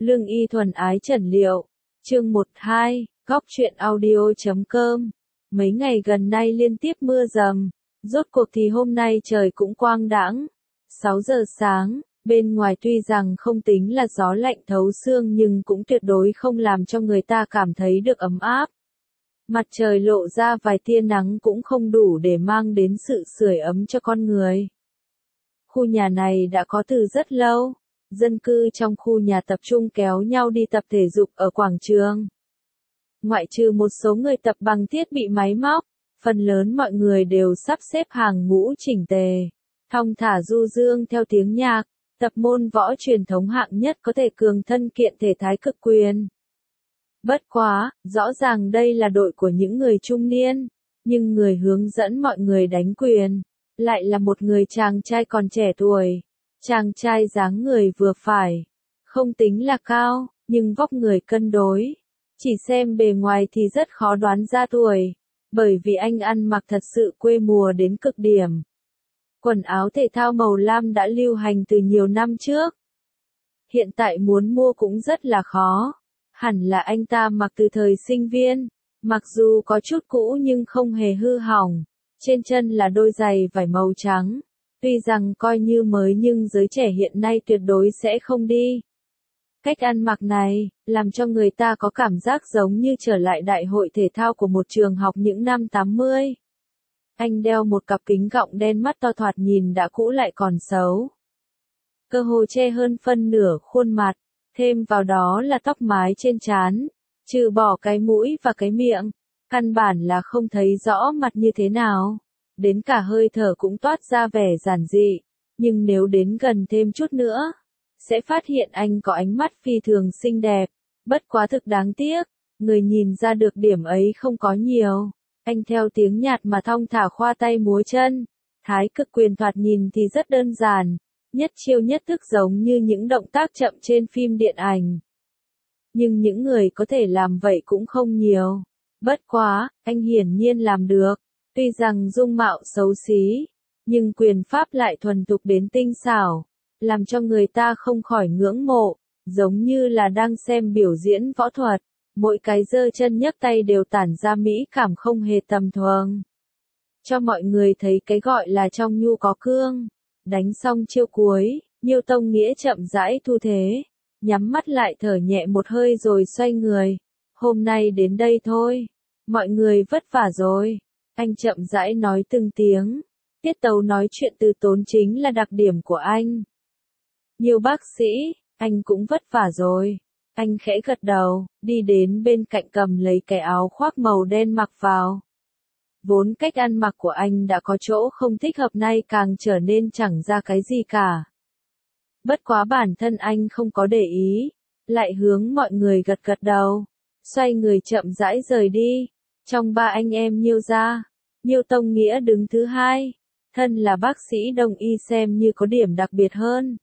Lương y thuần ái trần liệu. Chương 12, góc truyện audio.com. Mấy ngày gần đây liên tiếp mưa dầm, rốt cuộc thì hôm nay trời cũng quang đãng. 6 giờ sáng, bên ngoài tuy rằng không tính là gió lạnh thấu xương nhưng cũng tuyệt đối không làm cho người ta cảm thấy được ấm áp. Mặt trời lộ ra vài tia nắng cũng không đủ để mang đến sự sưởi ấm cho con người. Khu nhà này đã có từ rất lâu, dân cư trong khu nhà tập trung kéo nhau đi tập thể dục ở quảng trường. Ngoại trừ một số người tập bằng thiết bị máy móc, phần lớn mọi người đều sắp xếp hàng ngũ chỉnh tề, thong thả du dương theo tiếng nhạc, tập môn võ truyền thống hạng nhất có thể cường thân kiện thể thái cực quyền. Bất quá, rõ ràng đây là đội của những người trung niên, nhưng người hướng dẫn mọi người đánh quyền, lại là một người chàng trai còn trẻ tuổi. Chàng trai dáng người vừa phải, không tính là cao, nhưng vóc người cân đối. Chỉ xem bề ngoài thì rất khó đoán ra tuổi, bởi vì anh ăn mặc thật sự quê mùa đến cực điểm. Quần áo thể thao màu lam đã lưu hành từ nhiều năm trước. Hiện tại muốn mua cũng rất là khó. Hẳn là anh ta mặc từ thời sinh viên, mặc dù có chút cũ nhưng không hề hư hỏng. Trên chân là đôi giày vải màu trắng. Tuy rằng coi như mới nhưng giới trẻ hiện nay tuyệt đối sẽ không đi. Cách ăn mặc này, làm cho người ta có cảm giác giống như trở lại đại hội thể thao của một trường học những năm 80. Anh đeo một cặp kính gọng đen mắt to thoạt nhìn đã cũ lại còn xấu. Cơ hồ che hơn phân nửa khuôn mặt, thêm vào đó là tóc mái trên trán, trừ bỏ cái mũi và cái miệng, căn bản là không thấy rõ mặt như thế nào. Đến cả hơi thở cũng toát ra vẻ giản dị, nhưng nếu đến gần thêm chút nữa, sẽ phát hiện anh có ánh mắt phi thường xinh đẹp, bất quá thực đáng tiếc, người nhìn ra được điểm ấy không có nhiều. Anh theo tiếng nhạc mà thong thả khoa tay múa chân, thái cực quyền thoạt nhìn thì rất đơn giản, nhất chiêu nhất thức giống như những động tác chậm trên phim điện ảnh. Nhưng những người có thể làm vậy cũng không nhiều. Bất quá, anh hiển nhiên làm được. Tuy rằng dung mạo xấu xí, nhưng quyền pháp lại thuần thục đến tinh xảo, làm cho người ta không khỏi ngưỡng mộ, giống như là đang xem biểu diễn võ thuật, mỗi cái giơ chân nhấc tay đều tản ra mỹ cảm không hề tầm thường. Cho mọi người thấy cái gọi là trong nhu có cương. Đánh xong chiêu cuối, Nhiêu Tông Nghĩa chậm rãi thu thế, nhắm mắt lại thở nhẹ một hơi rồi xoay người. Hôm nay đến đây thôi, mọi người vất vả rồi. Anh chậm rãi nói từng tiếng, tiết tấu nói chuyện từ tốn chính là đặc điểm của anh. Nhiều bác sĩ, anh cũng vất vả rồi. Anh khẽ gật đầu, đi đến bên cạnh cầm lấy cái áo khoác màu đen mặc vào. Vốn cách ăn mặc của anh đã có chỗ không thích hợp nay càng trở nên chẳng ra cái gì cả. Bất quá bản thân anh không có để ý, lại hướng mọi người gật gật đầu, xoay người chậm rãi rời đi. Trong ba anh em Nhiêu gia, Nhiêu Tông Nghĩa đứng thứ hai, thân là bác sĩ đông y xem như có điểm đặc biệt hơn.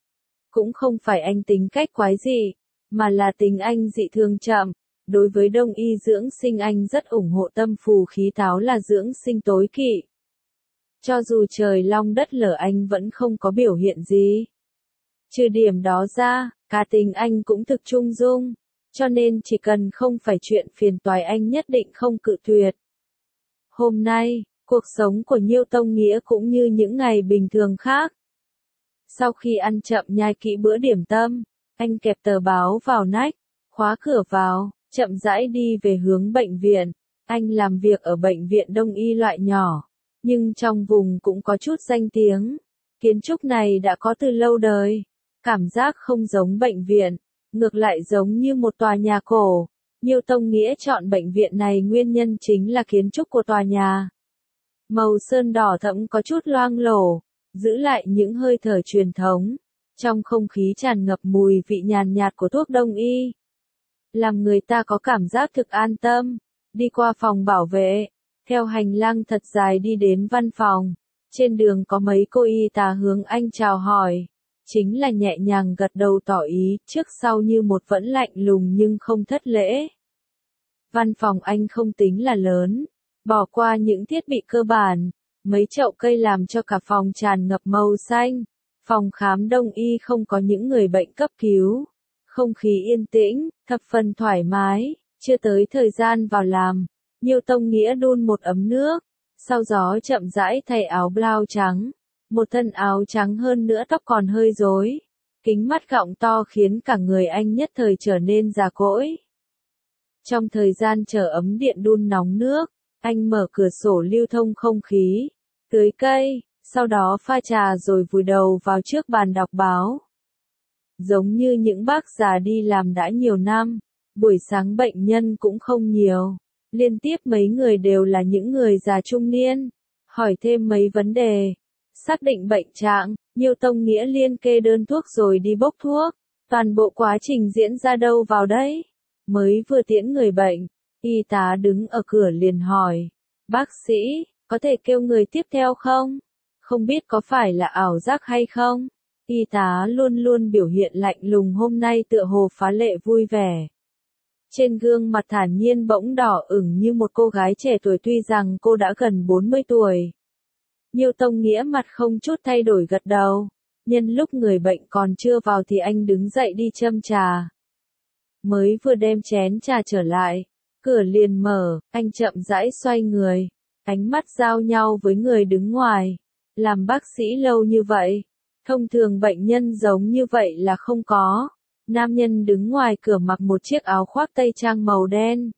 Cũng không phải anh tính cách quái dị, mà là tính anh dị thường chậm. Đối với đông y dưỡng sinh anh rất ủng hộ tâm phù khí táo là dưỡng sinh tối kỵ. Cho dù trời long đất lở anh vẫn không có biểu hiện gì. Trừ điểm đó ra, cá tính anh cũng thực trung dung, cho nên chỉ cần không phải chuyện phiền toái anh nhất định không cự tuyệt. Hôm nay, cuộc sống của Nhiêu Tông Nghĩa cũng như những ngày bình thường khác. Sau khi ăn chậm nhai kỹ bữa điểm tâm, anh kẹp tờ báo vào nách, khóa cửa vào, chậm rãi đi về hướng bệnh viện. Anh làm việc ở bệnh viện đông y loại nhỏ, nhưng trong vùng cũng có chút danh tiếng. Kiến trúc này đã có từ lâu đời, cảm giác không giống bệnh viện, ngược lại giống như một tòa nhà cổ. Nhiêu Tông Nghĩa chọn bệnh viện này nguyên nhân chính là kiến trúc của tòa nhà. Màu sơn đỏ thẫm có chút loang lổ, giữ lại những hơi thở truyền thống. Trong không khí tràn ngập mùi vị nhàn nhạt của thuốc đông y, làm người ta có cảm giác thực an tâm. Đi qua phòng bảo vệ, theo hành lang thật dài đi đến văn phòng. Trên đường có mấy cô y tá hướng anh chào hỏi, chính là nhẹ nhàng gật đầu tỏ ý, trước sau như một vẫn lạnh lùng nhưng không thất lễ. Văn phòng anh không tính là lớn, bỏ qua những thiết bị cơ bản, mấy chậu cây làm cho cả phòng tràn ngập màu xanh. Phòng khám đông y không có những người bệnh cấp cứu, Không khí yên tĩnh, thập phần thoải mái, chưa tới thời gian vào làm. Nhiêu Tông Nghĩa đun một ấm nước, sau gió chậm rãi thay áo blau trắng. Một thân áo trắng hơn nữa tóc còn hơi rối. Kính mắt gọng to khiến cả người anh nhất thời trở nên già cỗi. Trong thời gian chờ ấm điện đun nóng nước, anh mở cửa sổ lưu thông không khí, tưới cây, sau đó pha trà rồi vùi đầu vào trước bàn đọc báo. Giống như những bác già đi làm đã nhiều năm, buổi sáng bệnh nhân cũng không nhiều. Liên tiếp mấy người đều là những người già trung niên, hỏi thêm mấy vấn đề. Xác định bệnh trạng, Nhiêu Tông Nghĩa liên kê đơn thuốc rồi đi bốc thuốc. Toàn bộ quá trình diễn ra đâu vào đấy. Mới vừa tiễn người bệnh, y tá đứng ở cửa liền hỏi. Bác sĩ, có thể kêu người tiếp theo không? Không biết có phải là ảo giác hay không? Y tá luôn luôn biểu hiện lạnh lùng, hôm nay tựa hồ phá lệ vui vẻ. Trên gương mặt thản nhiên bỗng đỏ ửng như một cô gái trẻ tuổi tuy rằng cô đã gần 40 tuổi. Nhiêu Tông Nghĩa mặt không chút thay đổi gật đầu. Nhân lúc người bệnh còn chưa vào thì anh đứng dậy đi châm trà. Mới vừa đem chén trà trở lại, cửa liền mở, anh chậm rãi xoay người, ánh mắt giao nhau với người đứng ngoài. Làm bác sĩ lâu như vậy, thông thường bệnh nhân giống như vậy là không có. Nam nhân đứng ngoài cửa mặc một chiếc áo khoác tây trang màu đen,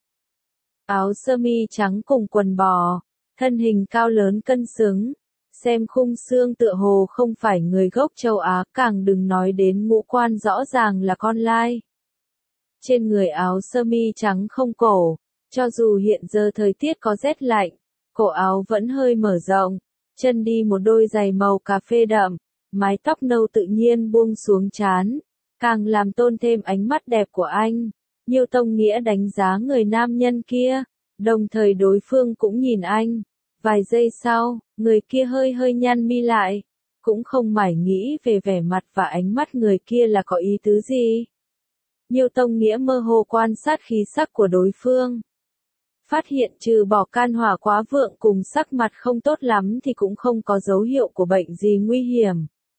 áo sơ mi trắng cùng quần bò, thân hình cao lớn cân xứng, xem khung xương tựa hồ không phải người gốc châu Á, càng đừng nói đến ngũ quan rõ ràng là con lai. Trên người áo sơ mi trắng không cổ, cho dù hiện giờ thời tiết có rét lạnh, cổ áo vẫn hơi mở rộng, chân đi một đôi giày màu cà phê đậm, mái tóc nâu tự nhiên buông xuống trán, càng làm tôn thêm ánh mắt đẹp của anh. Nhiêu Tông Nghĩa đánh giá người nam nhân kia, đồng thời đối phương cũng nhìn anh. Vài giây sau, người kia hơi hơi nhăn mi lại, cũng không mải nghĩ về vẻ mặt và ánh mắt người kia là có ý tứ gì. Nhiêu Tông Nghĩa mơ hồ quan sát khí sắc của đối phương. Phát hiện trừ bỏ can hỏa quá vượng cùng sắc mặt không tốt lắm thì cũng không có dấu hiệu của bệnh gì nguy hiểm.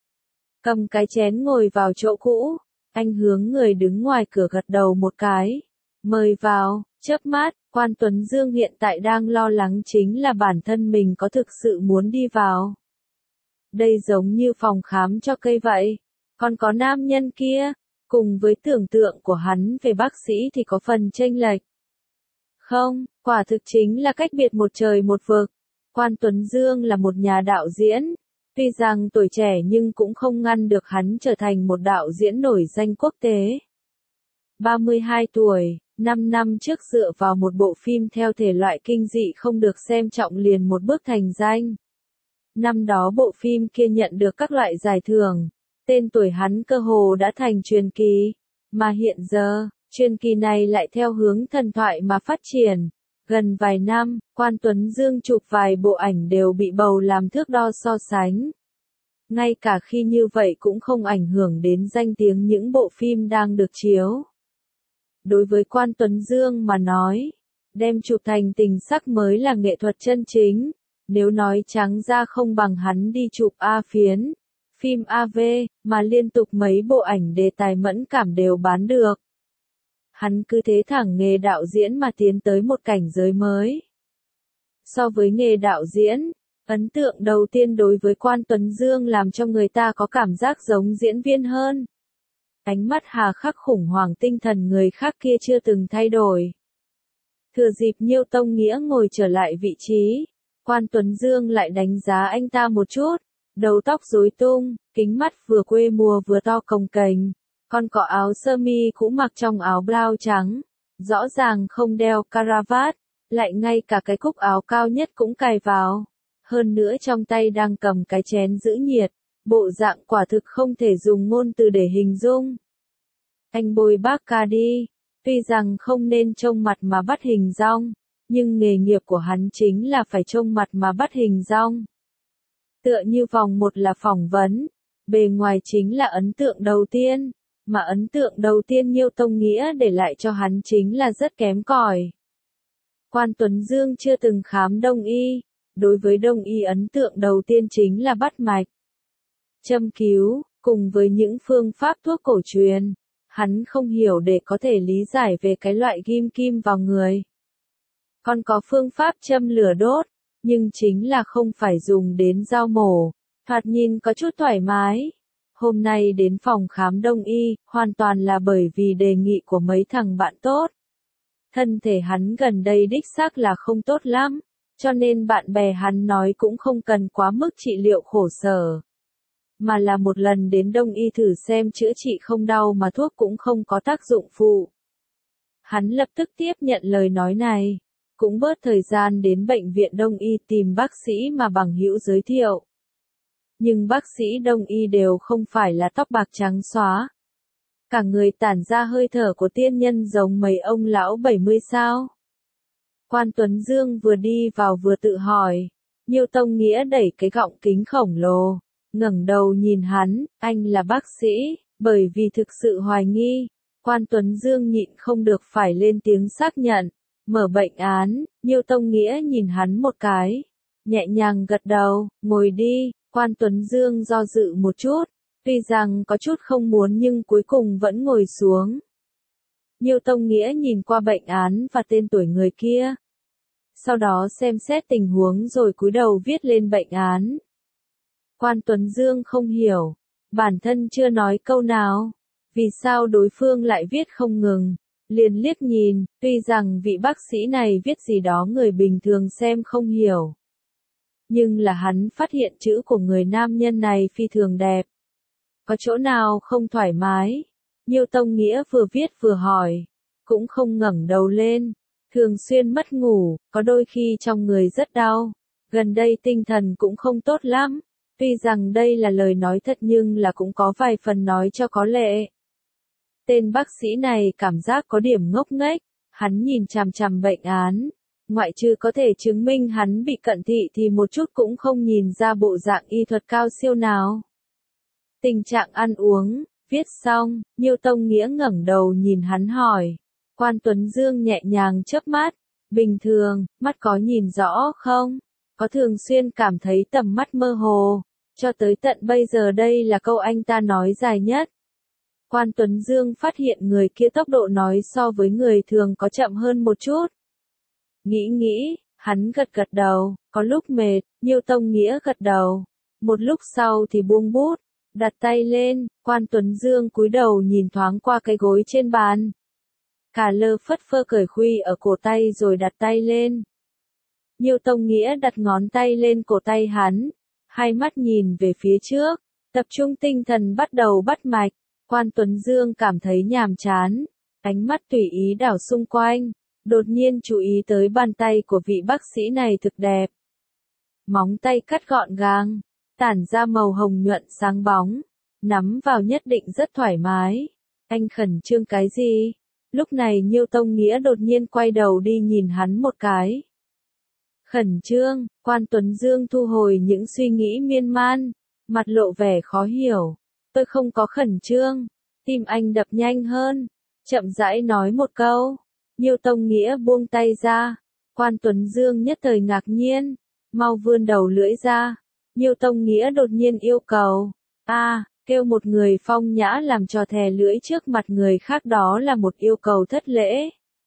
Cầm cái chén ngồi vào chỗ cũ, anh hướng người đứng ngoài cửa gật đầu một cái. Mời vào, chớp mắt, Quan Tuấn Dương hiện tại đang lo lắng chính là bản thân mình có thực sự muốn đi vào. Đây giống như phòng khám cho cây vậy. Còn có nam nhân kia, cùng với tưởng tượng của hắn về bác sĩ thì có phần chênh lệch. Không, quả thực chính là cách biệt một trời một vực. Quan Tuấn Dương là một nhà đạo diễn. Tuy rằng tuổi trẻ nhưng cũng không ngăn được hắn trở thành một đạo diễn nổi danh quốc tế. 32 tuổi, 5 năm trước dựa vào một bộ phim theo thể loại kinh dị không được xem trọng liền một bước thành danh. Năm đó bộ phim kia nhận được các loại giải thưởng, tên tuổi hắn cơ hồ đã thành truyền kỳ, mà hiện giờ, truyền kỳ này lại theo hướng thần thoại mà phát triển. Gần vài năm, Quan Tuấn Dương chụp vài bộ ảnh đều bị bầu làm thước đo so sánh. Ngay cả khi như vậy cũng không ảnh hưởng đến danh tiếng những bộ phim đang được chiếu. Đối với Quan Tuấn Dương mà nói, đem chụp thành tình sắc mới là nghệ thuật chân chính. Nếu nói trắng ra không bằng hắn đi chụp A phiến, phim AV, mà liên tục mấy bộ ảnh đề tài mẫn cảm đều bán được. Hắn cứ thế thẳng nghề đạo diễn mà tiến tới một cảnh giới mới. So với nghề đạo diễn, ấn tượng đầu tiên đối với Quan Tuấn Dương làm cho người ta có cảm giác giống diễn viên hơn. Ánh mắt hà khắc khủng hoảng, tinh thần người khác kia chưa từng thay đổi. Thừa dịp Nhiêu Tông Nghĩa ngồi trở lại vị trí, Quan Tuấn Dương lại đánh giá anh ta một chút. Đầu tóc rối tung, kính mắt vừa quê mùa vừa to cồng kềnh, còn có áo sơ mi cũ mặc trong áo blau trắng, rõ ràng không đeo caravat, lại ngay cả cái cúc áo cao nhất cũng cài vào. Hơn nữa trong tay đang cầm cái chén giữ nhiệt, bộ dạng quả thực không thể dùng ngôn từ để hình dung. Anh bôi Bacardi, tuy rằng không nên trông mặt mà bắt hình dong, nhưng nghề nghiệp của hắn chính là phải trông mặt mà bắt hình dong. Tựa như vòng một là phỏng vấn, bề ngoài chính là ấn tượng đầu tiên, mà ấn tượng đầu tiên Nhiêu Tông Nghĩa để lại cho hắn chính là rất kém cỏi. Quan Tuấn Dương chưa từng khám đông y, đối với đông y ấn tượng đầu tiên chính là bắt mạch, châm cứu, cùng với những phương pháp thuốc cổ truyền. Hắn không hiểu để có thể lý giải về cái loại ghim kim vào người. Còn có phương pháp châm lửa đốt, nhưng chính là không phải dùng đến dao mổ, thoạt nhìn có chút thoải mái. Hôm nay đến phòng khám đông y, hoàn toàn là bởi vì đề nghị của mấy thằng bạn tốt. Thân thể hắn gần đây đích xác là không tốt lắm, cho nên bạn bè hắn nói cũng không cần quá mức trị liệu khổ sở. Mà là một lần đến đông y thử xem chữa trị không đau mà thuốc cũng không có tác dụng phụ. Hắn lập tức tiếp nhận lời nói này, cũng bớt thời gian đến bệnh viện đông y tìm bác sĩ mà bằng hữu giới thiệu. Nhưng bác sĩ đông y đều không phải là tóc bạc trắng xóa. Cả người tản ra hơi thở của tiên nhân giống mấy ông lão 70 sao. Quan Tuấn Dương vừa đi vào vừa tự hỏi. Nhiêu Tông Nghĩa đẩy cái gọng kính khổng lồ, ngẩng đầu nhìn hắn, anh là bác sĩ, bởi vì thực sự hoài nghi. Quan Tuấn Dương nhịn không được phải lên tiếng xác nhận. Mở bệnh án, Nhiêu Tông Nghĩa nhìn hắn một cái. Nhẹ nhàng gật đầu, ngồi đi. Quan Tuấn Dương do dự một chút, tuy rằng có chút không muốn nhưng cuối cùng vẫn ngồi xuống. Nhiêu Tông Nghĩa nhìn qua bệnh án và tên tuổi người kia. Sau đó xem xét tình huống rồi cúi đầu viết lên bệnh án. Quan Tuấn Dương không hiểu, bản thân chưa nói câu nào. Vì sao đối phương lại viết không ngừng, liền liếc nhìn, tuy rằng vị bác sĩ này viết gì đó người bình thường xem không hiểu. Nhưng là hắn phát hiện chữ của người nam nhân này phi thường đẹp. Có chỗ nào không thoải mái? Nhiêu Tông Nghĩa vừa viết vừa hỏi, cũng không ngẩng đầu lên. Thường xuyên mất ngủ, có đôi khi trong người rất đau. Gần đây tinh thần cũng không tốt lắm. Tuy rằng đây là lời nói thật nhưng là cũng có vài phần nói cho có lệ. Tên bác sĩ này cảm giác có điểm ngốc nghếch. Hắn nhìn chằm chằm bệnh án. Ngoại trừ có thể chứng minh hắn bị cận thị thì một chút cũng không nhìn ra bộ dạng y thuật cao siêu nào. Tình trạng ăn uống, viết xong, Nhiêu Tông Nghĩa ngẩng đầu nhìn hắn hỏi. Quan Tuấn Dương nhẹ nhàng chớp mắt, bình thường, mắt có nhìn rõ không? Có thường xuyên cảm thấy tầm mắt mơ hồ, cho tới tận bây giờ đây là câu anh ta nói dài nhất. Quan Tuấn Dương phát hiện người kia tốc độ nói so với người thường có chậm hơn một chút. Nghĩ, hắn gật gật đầu, có lúc mệt, Nhiêu Tông Nghĩa gật đầu. Một lúc sau thì buông bút, đặt tay lên, Quan Tuấn Dương cúi đầu nhìn thoáng qua cái gối trên bàn. Cả lơ phất phơ cởi khuy ở cổ tay rồi đặt tay lên. Nhiêu Tông Nghĩa đặt ngón tay lên cổ tay hắn, hai mắt nhìn về phía trước, tập trung tinh thần bắt đầu bắt mạch. Quan Tuấn Dương cảm thấy nhàm chán, ánh mắt tùy ý đảo xung quanh, đột nhiên chú ý tới bàn tay của vị bác sĩ này thực đẹp. Móng tay cắt gọn gàng, tản ra màu hồng nhuận sáng bóng, nắm vào nhất định rất thoải mái. Anh khẩn trương cái gì? Lúc này Nhiêu Tông Nghĩa đột nhiên quay đầu đi nhìn hắn một cái. Khẩn trương, Quan Tuấn Dương thu hồi những suy nghĩ miên man, mặt lộ vẻ khó hiểu. Tôi không có khẩn trương, tim anh đập nhanh hơn, chậm rãi nói một câu. Nhiêu Tông Nghĩa buông tay ra, Quan Tuấn Dương nhất thời ngạc nhiên, mau vươn đầu lưỡi ra. Nhiêu Tông Nghĩa đột nhiên yêu cầu, kêu một người phong nhã làm trò thè lưỡi trước mặt người khác đó là một yêu cầu thất lễ.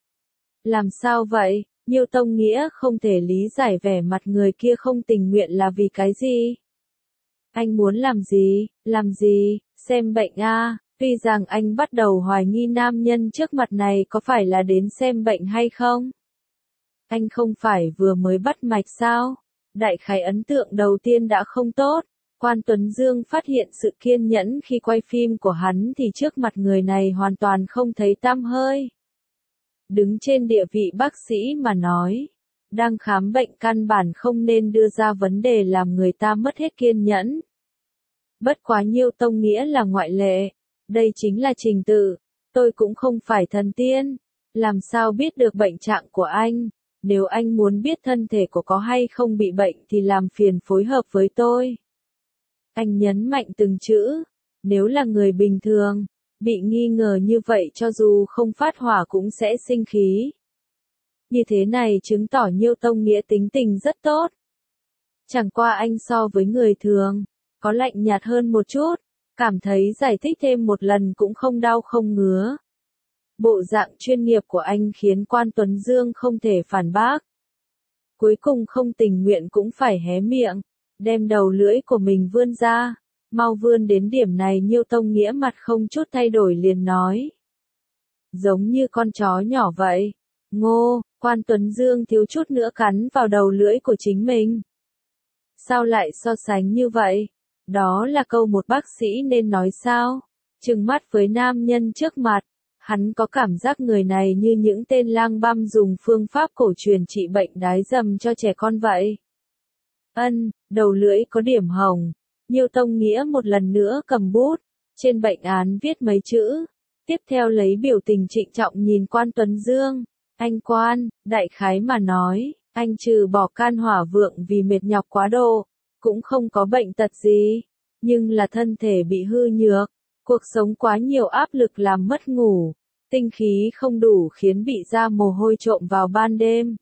Làm sao vậy? Nhiêu Tông Nghĩa không thể lý giải vẻ mặt người kia không tình nguyện là vì cái gì. Anh muốn làm gì, xem bệnh tuy rằng anh bắt đầu hoài nghi nam nhân trước mặt này có phải là đến xem bệnh hay không. Anh không phải vừa mới bắt mạch sao? Đại khái ấn tượng đầu tiên đã không tốt. Quan Tuấn Dương phát hiện sự kiên nhẫn khi quay phim của hắn thì trước mặt người này hoàn toàn không thấy tăm hơi. Đứng trên địa vị bác sĩ mà nói, đang khám bệnh căn bản không nên đưa ra vấn đề làm người ta mất hết kiên nhẫn. Bất quá Nhiêu Tông Nghĩa là ngoại lệ, đây chính là trình tự, tôi cũng không phải thần tiên, làm sao biết được bệnh trạng của anh, nếu anh muốn biết thân thể của có hay không bị bệnh thì làm phiền phối hợp với tôi. Anh nhấn mạnh từng chữ, nếu là người bình thường, bị nghi ngờ như vậy cho dù không phát hỏa cũng sẽ sinh khí. Như thế này chứng tỏ Nhiêu Tông Nghĩa tính tình rất tốt. Chẳng qua anh so với người thường, có lạnh nhạt hơn một chút, cảm thấy giải thích thêm một lần cũng không đau không ngứa. Bộ dạng chuyên nghiệp của anh khiến Quan Tuấn Dương không thể phản bác. Cuối cùng không tình nguyện cũng phải hé miệng, đem đầu lưỡi của mình vươn ra. Mau vươn đến điểm này Nhiêu Tông Nghĩa mặt không chút thay đổi liền nói. Giống như con chó nhỏ vậy. Ngô, Quan Tuấn Dương thiếu chút nữa cắn vào đầu lưỡi của chính mình. Sao lại so sánh như vậy? Đó là câu một bác sĩ nên nói sao? Trừng mắt với nam nhân trước mặt, hắn có cảm giác người này như những tên lang băm dùng phương pháp cổ truyền trị bệnh đái dầm cho trẻ con vậy. Đầu lưỡi có điểm hồng. Nhiêu Tông Nghĩa một lần nữa cầm bút, trên bệnh án viết mấy chữ. Tiếp theo lấy biểu tình trịnh trọng nhìn Quan Tuấn Dương. Anh Quan, đại khái mà nói, anh trừ bỏ can hỏa vượng vì mệt nhọc quá độ, cũng không có bệnh tật gì, nhưng là thân thể bị hư nhược, cuộc sống quá nhiều áp lực làm mất ngủ, tinh khí không đủ khiến bị ra mồ hôi trộm vào ban đêm.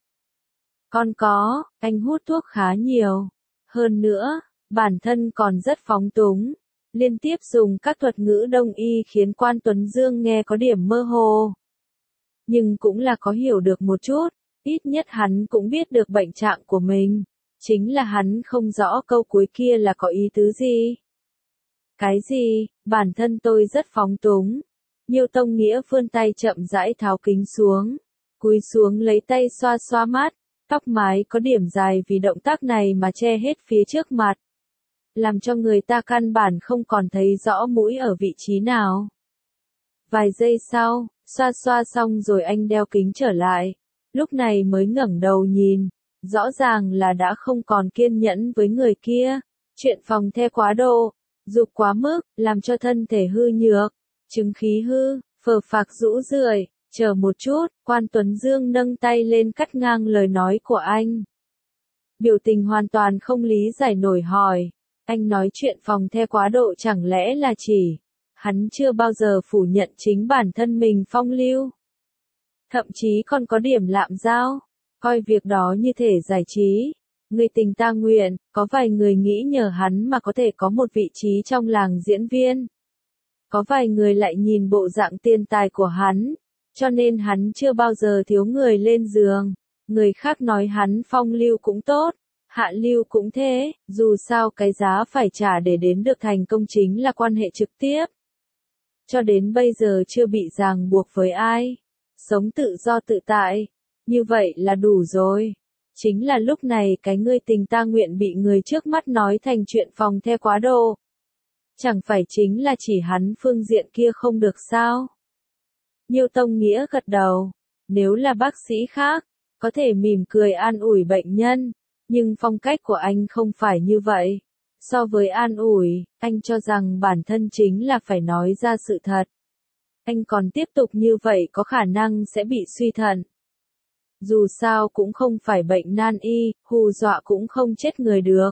Còn có, anh hút thuốc khá nhiều, hơn nữa, bản thân còn rất phóng túng, liên tiếp dùng các thuật ngữ đông y khiến Quan Tuấn Dương nghe có điểm mơ hồ. Nhưng cũng là có hiểu được một chút, ít nhất hắn cũng biết được bệnh trạng của mình. Chính là hắn không rõ câu cuối kia là có ý tứ gì. Cái gì, bản thân tôi rất phóng túng. Nhiêu Tông Nghĩa vươn tay chậm rãi tháo kính xuống, cúi xuống lấy tay xoa xoa mắt, tóc mái có điểm dài vì động tác này mà che hết phía trước mặt. Làm cho người ta căn bản không còn thấy rõ mũi ở vị trí nào. Vài giây sau, xoa xoa xong rồi anh đeo kính trở lại, lúc này mới ngẩng đầu nhìn, rõ ràng là đã không còn kiên nhẫn với người kia, chuyện phòng the quá độ, dục quá mức, làm cho thân thể hư nhược, chứng khí hư, phờ phạc rũ rượi, chờ một chút, Quan Tuấn Dương nâng tay lên cắt ngang lời nói của anh. Biểu tình hoàn toàn không lý giải nổi hỏi, anh nói chuyện phòng the quá độ chẳng lẽ là chỉ... Hắn chưa bao giờ phủ nhận chính bản thân mình phong lưu. Thậm chí còn có điểm lạm giao, coi việc đó như thể giải trí. Người tình ta nguyện, có vài người nghĩ nhờ hắn mà có thể có một vị trí trong làng diễn viên. Có vài người lại nhìn bộ dạng tiền tài của hắn, cho nên hắn chưa bao giờ thiếu người lên giường. Người khác nói hắn phong lưu cũng tốt, hạ lưu cũng thế, dù sao cái giá phải trả để đến được thành công chính là quan hệ trực tiếp. Cho đến bây giờ chưa bị ràng buộc với ai, sống tự do tự tại, như vậy là đủ rồi. Chính là lúc này cái ngươi tình ta nguyện bị người trước mắt nói thành chuyện phòng the quá độ. Chẳng phải chính là chỉ hắn phương diện kia không được sao? Nhiêu Tông Nghĩa gật đầu, nếu là bác sĩ khác, có thể mỉm cười an ủi bệnh nhân, nhưng phong cách của anh không phải như vậy. So với an ủi, anh cho rằng bản thân chính là phải nói ra sự thật. Anh còn tiếp tục như vậy có khả năng sẽ bị suy thận. Dù sao cũng không phải bệnh nan y, hù dọa cũng không chết người được.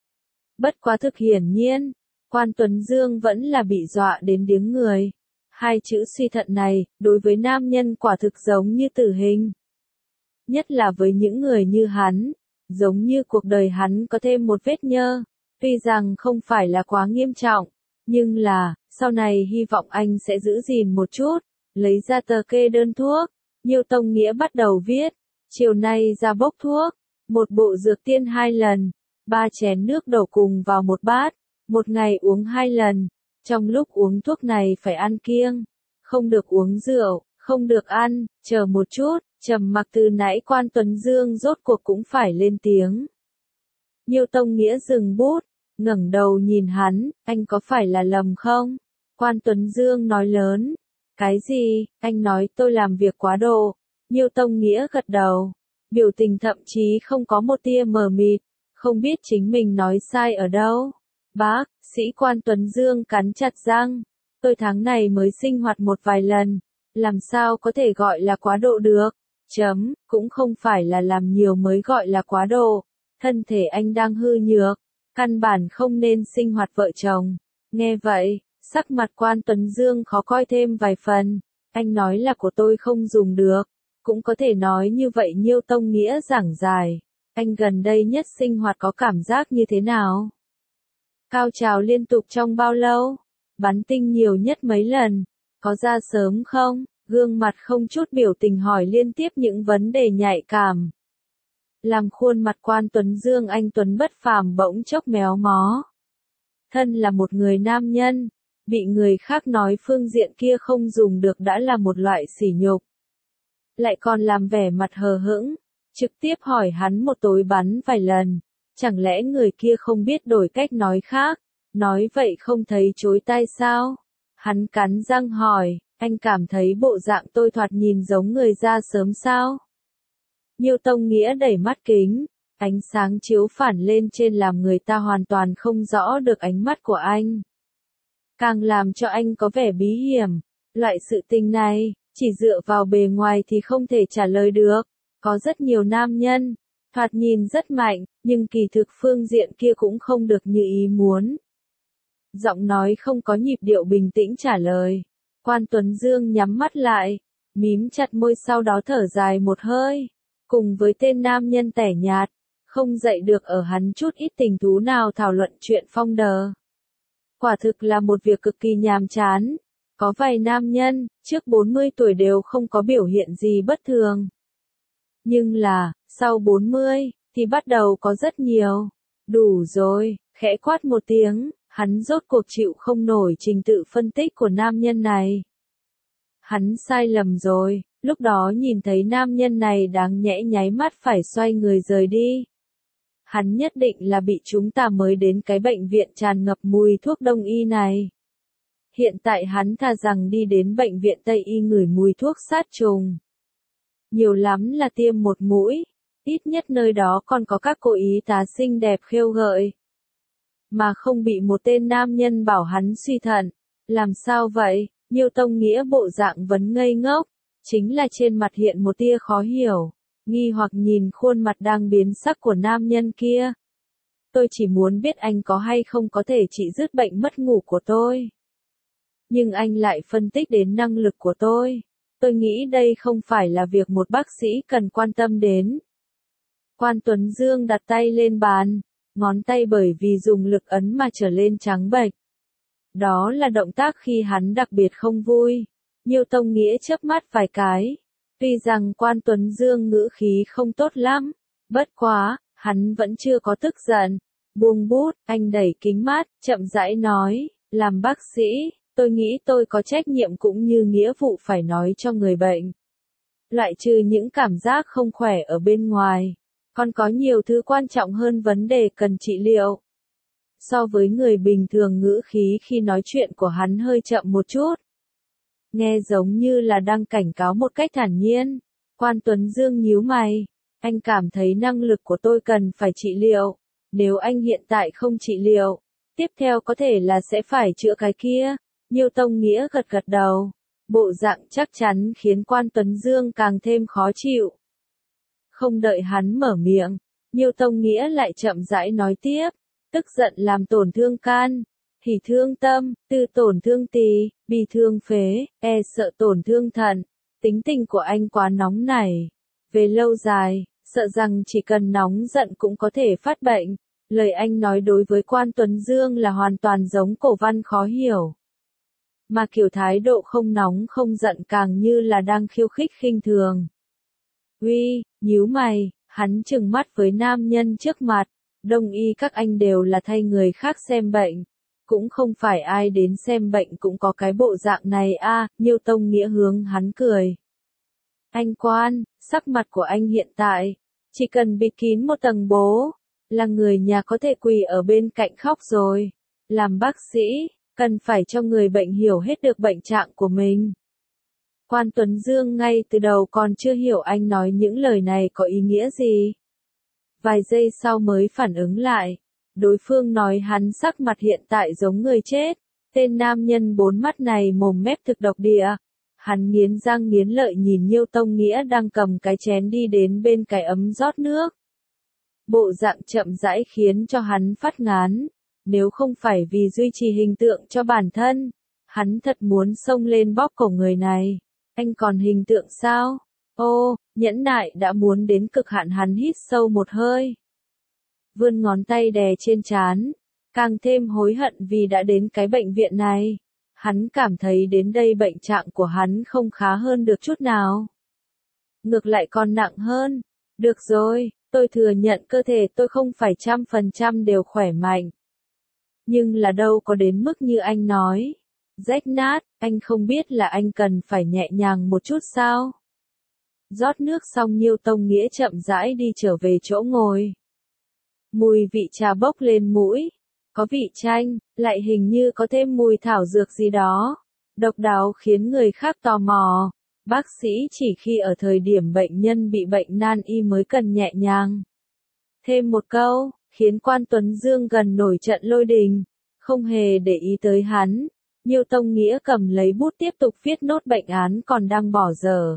Bất quá thực hiển nhiên, Quan Tuấn Dương vẫn là bị dọa đến điếng người. Hai chữ suy thận này, đối với nam nhân quả thực giống như tử hình. Nhất là với những người như hắn, giống như cuộc đời hắn có thêm một vết nhơ. Tuy rằng không phải là quá nghiêm trọng, nhưng là, sau này hy vọng anh sẽ giữ gìn một chút, lấy ra tờ kê đơn thuốc. Nhiêu Tông Nghĩa bắt đầu viết, chiều nay ra bốc thuốc, một bộ dược tiên 2 lần, 3 chén nước đổ cùng vào một bát, một ngày uống 2 lần, trong lúc uống thuốc này phải ăn kiêng, không được uống rượu, không được ăn, chờ một chút, trầm mặc từ nãy Quan Tuấn Dương rốt cuộc cũng phải lên tiếng. Nhiêu Tông Nghĩa dừng bút, ngẩng đầu nhìn hắn, anh có phải là lầm không? Quan Tuấn Dương nói lớn, cái gì, anh nói tôi làm việc quá độ. Nhiêu Tông Nghĩa gật đầu, biểu tình thậm chí không có một tia mờ mịt, không biết chính mình nói sai ở đâu. Bác, sĩ Quan Tuấn Dương cắn chặt răng, tôi tháng này mới sinh hoạt một vài lần, làm sao có thể gọi là quá độ được? Cũng không phải là làm nhiều mới gọi là quá độ, thân thể anh đang hư nhược, căn bản không nên sinh hoạt vợ chồng. Nghe vậy, sắc mặt Quan Tuấn Dương khó coi thêm vài phần, anh nói là của tôi không dùng được, cũng có thể nói như vậy. Nhiêu Tông Nghĩa giảng giải, anh gần đây nhất sinh hoạt có cảm giác như thế nào? Cao trào liên tục trong bao lâu? Bắn tinh nhiều nhất mấy lần? Có ra sớm không? Gương mặt không chút biểu tình hỏi liên tiếp những vấn đề nhạy cảm. Làm khuôn mặt Quan Tuấn Dương anh tuấn bất phàm bỗng chốc méo mó. Thân là một người nam nhân, bị người khác nói phương diện kia không dùng được đã là một loại sỉ nhục. Lại còn làm vẻ mặt hờ hững, trực tiếp hỏi hắn một tối bắn vài lần, chẳng lẽ người kia không biết đổi cách nói khác, nói vậy không thấy chối tai sao? Hắn cắn răng hỏi, anh cảm thấy bộ dạng tôi thoạt nhìn giống người ra sớm sao? Nhiêu Tông Nghĩa đẩy mắt kính, ánh sáng chiếu phản lên trên làm người ta hoàn toàn không rõ được ánh mắt của anh. Càng làm cho anh có vẻ bí hiểm, loại sự tình này, chỉ dựa vào bề ngoài thì không thể trả lời được. Có rất nhiều nam nhân, thoạt nhìn rất mạnh, nhưng kỳ thực phương diện kia cũng không được như ý muốn. Giọng nói không có nhịp điệu bình tĩnh trả lời. Quan Tuấn Dương nhắm mắt lại, mím chặt môi sau đó thở dài một hơi. Cùng với tên nam nhân tẻ nhạt, không dậy được ở hắn chút ít tình thú nào thảo luận chuyện phong đờ. Quả thực là một việc cực kỳ nhàm chán. Có vài nam nhân, trước 40 tuổi đều không có biểu hiện gì bất thường. Nhưng là, sau 40, thì bắt đầu có rất nhiều. Đủ rồi, khẽ quát một tiếng, hắn rốt cuộc chịu không nổi trình tự phân tích của nam nhân này. Hắn sai lầm rồi, lúc đó nhìn thấy nam nhân này đáng nhẽ nháy mắt phải xoay người rời đi. Hắn nhất định là bị chúng ta mới đến cái bệnh viện tràn ngập mùi thuốc đông y này. Hiện tại hắn thà rằng đi đến bệnh viện Tây y ngửi mùi thuốc sát trùng. Nhiều lắm là tiêm một mũi, ít nhất nơi đó còn có các cô y tá xinh đẹp khêu gợi. Mà không bị một tên nam nhân bảo hắn suy thận. Làm sao vậy? Nhiêu Tông Nghĩa bộ dạng vấn ngây ngốc, chính là trên mặt hiện một tia khó hiểu, nghi hoặc nhìn khuôn mặt đang biến sắc của nam nhân kia. Tôi chỉ muốn biết anh có hay không có thể trị dứt bệnh mất ngủ của tôi. Nhưng anh lại phân tích đến năng lực của tôi. Tôi nghĩ đây không phải là việc một bác sĩ cần quan tâm đến. Quan Tuấn Dương đặt tay lên bàn, ngón tay bởi vì dùng lực ấn mà trở lên trắng bệch. Đó là động tác khi hắn đặc biệt không vui. Nhiêu Tông Nghĩa chớp mắt vài cái. Tuy rằng Quan Tuấn Dương ngữ khí không tốt lắm, bất quá, hắn vẫn chưa có tức giận. Buông bút, anh đẩy kính mát, chậm rãi nói, làm bác sĩ, tôi nghĩ tôi có trách nhiệm cũng như nghĩa vụ phải nói cho người bệnh. Loại trừ những cảm giác không khỏe ở bên ngoài, còn có nhiều thứ quan trọng hơn vấn đề cần trị liệu. So với người bình thường ngữ khí khi nói chuyện của hắn hơi chậm một chút. Nghe giống như là đang cảnh cáo một cách thản nhiên. Quan Tuấn Dương nhíu mày. Anh cảm thấy năng lực của tôi cần phải trị liệu. Nếu anh hiện tại không trị liệu, tiếp theo có thể là sẽ phải chữa cái kia. Nhiêu Tông Nghĩa gật gật đầu. Bộ dạng chắc chắn khiến Quan Tuấn Dương càng thêm khó chịu. Không đợi hắn mở miệng, Nhiêu Tông Nghĩa lại chậm rãi nói tiếp. Tức giận làm tổn thương can, hỉ thương tâm, tư tổn thương tỳ, bi thương phế, sợ tổn thương thận. Tính tình của anh quá nóng nảy. Về lâu dài, sợ rằng chỉ cần nóng giận cũng có thể phát bệnh. Lời anh nói đối với Quan Tuấn Dương là hoàn toàn giống cổ văn khó hiểu. Mà kiểu thái độ không nóng không giận càng như là đang khiêu khích khinh thường. Uy, nhíu mày, hắn trừng mắt với nam nhân trước mặt. Đông y các anh đều là thay người khác xem bệnh. Cũng không phải ai đến xem bệnh cũng có cái bộ dạng này a. Nhiêu Tông Nghĩa hướng hắn cười. Anh Quan, sắc mặt của anh hiện tại, chỉ cần bịt kín một tầng bố, là người nhà có thể quỳ ở bên cạnh khóc rồi. Làm bác sĩ, cần phải cho người bệnh hiểu hết được bệnh trạng của mình. Quan Tuấn Dương ngay từ đầu còn chưa hiểu anh nói những lời này có ý nghĩa gì. Vài giây sau mới phản ứng lại. Đối phương nói hắn sắc mặt hiện tại giống người chết. Tên nam nhân bốn mắt này mồm mép thực độc địa. Hắn nghiến răng nghiến lợi nhìn Nhiêu Tông Nghĩa đang cầm cái chén đi đến bên cái ấm rót nước. Bộ dạng chậm rãi khiến cho hắn phát ngán. Nếu không phải vì duy trì hình tượng cho bản thân, hắn thật muốn xông lên bóp cổ người này. Anh còn hình tượng sao? Ô, nhẫn nại đã muốn đến cực hạn hắn hít sâu một hơi. Vươn ngón tay đè trên trán, càng thêm hối hận vì đã đến cái bệnh viện này. Hắn cảm thấy đến đây bệnh trạng của hắn không khá hơn được chút nào. Ngược lại còn nặng hơn. Được rồi, tôi thừa nhận cơ thể tôi không phải 100% đều khỏe mạnh. Nhưng là đâu có đến mức như anh nói. Rách nát, anh không biết là anh cần phải nhẹ nhàng một chút sao? Rót nước xong Nhiêu Tông Nghĩa chậm rãi đi trở về chỗ ngồi. Mùi vị trà bốc lên mũi. Có vị chanh, lại hình như có thêm mùi thảo dược gì đó. Độc đáo khiến người khác tò mò. Bác sĩ chỉ khi ở thời điểm bệnh nhân bị bệnh nan y mới cần nhẹ nhàng. Thêm một câu, khiến Quan Tuấn Dương gần nổi trận lôi đình. Không hề để ý tới hắn. Nhiêu Tông Nghĩa cầm lấy bút tiếp tục viết nốt bệnh án còn đang bỏ dở.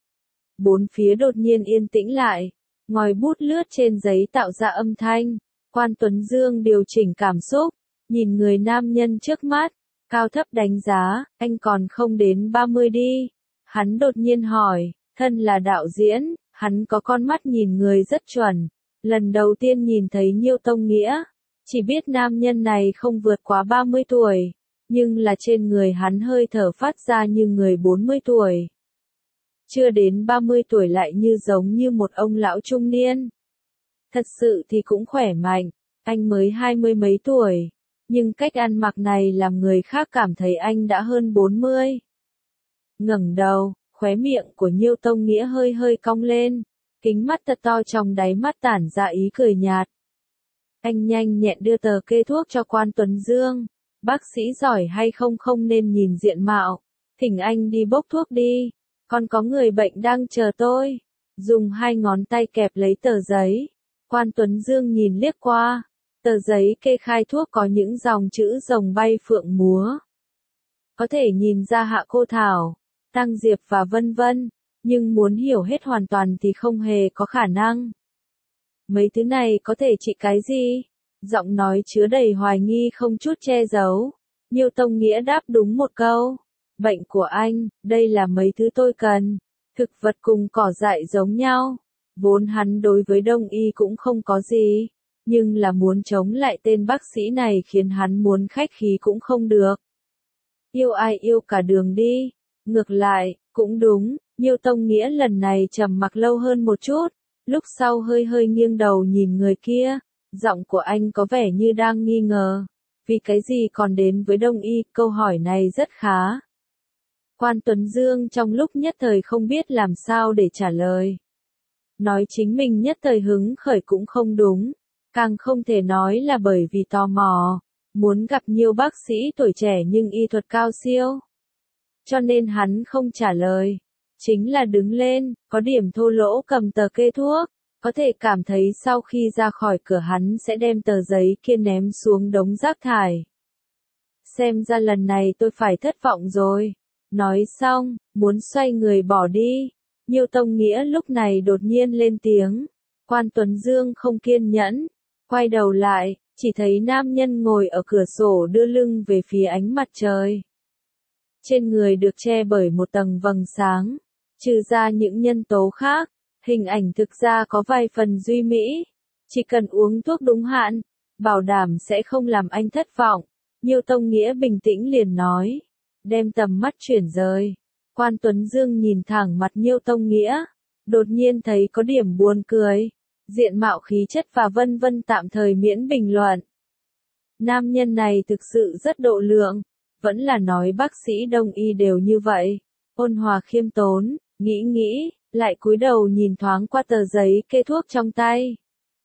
Bốn phía đột nhiên yên tĩnh lại. Ngòi bút lướt trên giấy tạo ra âm thanh. Quan Tuấn Dương điều chỉnh cảm xúc. Nhìn người nam nhân trước mắt. Cao thấp đánh giá, anh còn không đến 30 đi. Hắn đột nhiên hỏi, thân là đạo diễn, hắn có con mắt nhìn người rất chuẩn. Lần đầu tiên nhìn thấy Nhiêu Tông Nghĩa. Chỉ biết nam nhân này không vượt quá 30 tuổi. Nhưng là trên người hắn hơi thở phát ra như người 40 tuổi. Chưa đến 30 tuổi lại như giống như một ông lão trung niên. Thật sự thì cũng khỏe mạnh, anh mới 20 mấy tuổi. Nhưng cách ăn mặc này làm người khác cảm thấy anh đã hơn 40. Ngẩng đầu, khóe miệng của Nhiêu Tông Nghĩa hơi hơi cong lên. Kính mắt thật to trong đáy mắt tản ra ý cười nhạt. Anh nhanh nhẹn đưa tờ kê thuốc cho Quan Tuấn Dương. Bác sĩ giỏi hay không không nên nhìn diện mạo. Thỉnh anh đi bốc thuốc đi. Còn có người bệnh đang chờ tôi. Dùng hai ngón tay kẹp lấy tờ giấy. Quan Tuấn Dương nhìn liếc qua. Tờ giấy kê khai thuốc có những dòng chữ rồng bay phượng múa. Có thể nhìn ra Hạ Cô Thảo, Tăng Diệp và vân vân. Nhưng muốn hiểu hết hoàn toàn thì không hề có khả năng. Mấy thứ này có thể trị cái gì? Giọng nói chứa đầy hoài nghi không chút che giấu. Nhiêu Tông Nghĩa đáp đúng một câu. Bệnh của anh, đây là mấy thứ tôi cần. Thực vật cùng cỏ dại giống nhau. Vốn hắn đối với Đông y cũng không có gì. Nhưng là muốn chống lại tên bác sĩ này khiến hắn muốn khách khí cũng không được. Yêu ai yêu cả đường đi. Ngược lại, cũng đúng, Nhiêu Tông Nghĩa lần này trầm mặc lâu hơn một chút. Lúc sau hơi hơi nghiêng đầu nhìn người kia. Giọng của anh có vẻ như đang nghi ngờ. Vì cái gì còn đến với Đông y, câu hỏi này rất khá. Quan Tuấn Dương trong lúc nhất thời không biết làm sao để trả lời. Nói chính mình nhất thời hứng khởi cũng không đúng. Càng không thể nói là bởi vì tò mò. Muốn gặp nhiều bác sĩ tuổi trẻ nhưng y thuật cao siêu. Cho nên hắn không trả lời. Chính là đứng lên, có điểm thô lỗ cầm tờ kê thuốc. Có thể cảm thấy sau khi ra khỏi cửa hắn sẽ đem tờ giấy kia ném xuống đống rác thải. Xem ra lần này tôi phải thất vọng rồi. Nói xong, muốn xoay người bỏ đi. Nhiêu Tông Nghĩa lúc này đột nhiên lên tiếng. Quan Tuấn Dương không kiên nhẫn. Quay đầu lại, chỉ thấy nam nhân ngồi ở cửa sổ đưa lưng về phía ánh mặt trời. Trên người được che bởi một tầng vầng sáng. Trừ ra những nhân tố khác, hình ảnh thực ra có vài phần duy mỹ. Chỉ cần uống thuốc đúng hạn, bảo đảm sẽ không làm anh thất vọng. Nhiêu Tông Nghĩa bình tĩnh liền nói. Đem tầm mắt chuyển rời. Quan Tuấn Dương nhìn thẳng mặt Nhiêu Tông Nghĩa. Đột nhiên thấy có điểm buồn cười. Diện mạo khí chất và vân vân tạm thời miễn bình luận. Nam nhân này thực sự rất độ lượng. Vẫn là nói bác sĩ Đông y đều như vậy. Ôn hòa khiêm tốn, nghĩ, lại cúi đầu nhìn thoáng qua tờ giấy kê thuốc trong tay.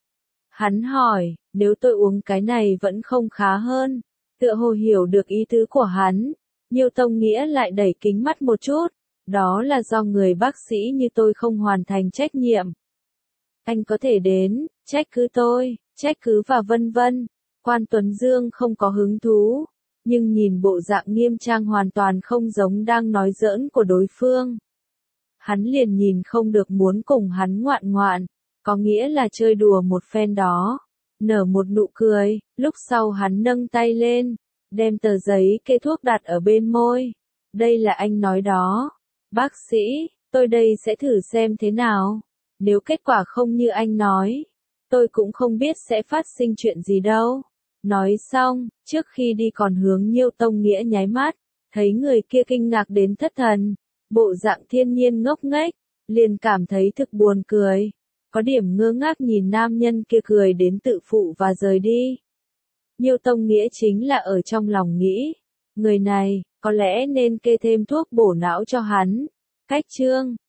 Hắn hỏi, nếu tôi uống cái này vẫn không khá hơn. Tựa hồ hiểu được ý tứ của hắn. Nhiêu Tông Nghĩa lại đẩy kính mắt một chút. Đó là do người bác sĩ như tôi không hoàn thành trách nhiệm. Anh có thể đến, trách cứ tôi, trách cứ và vân vân. Quan Tuấn Dương không có hứng thú. Nhưng nhìn bộ dạng nghiêm trang hoàn toàn không giống đang nói giỡn của đối phương. Hắn liền nhìn không được muốn cùng hắn ngoạn ngoạn. Có nghĩa là chơi đùa một phen đó. Nở một nụ cười, lúc sau hắn nâng tay lên. Đem tờ giấy kê thuốc đặt ở bên môi. Đây là anh nói đó. Bác sĩ, tôi đây sẽ thử xem thế nào. Nếu kết quả không như anh nói, tôi cũng không biết sẽ phát sinh chuyện gì đâu. Nói xong, trước khi đi còn hướng Nhiêu Tông Nghĩa nháy mắt. Thấy người kia kinh ngạc đến thất thần, bộ dạng thiên nhiên ngốc nghếch, liền cảm thấy thực buồn cười. Có điểm ngơ ngác nhìn nam nhân kia cười đến tự phụ và rời đi. Nhiêu Tông Nghĩa chính là ở trong lòng nghĩ, người này, có lẽ nên kê thêm thuốc bổ não cho hắn. Cách chương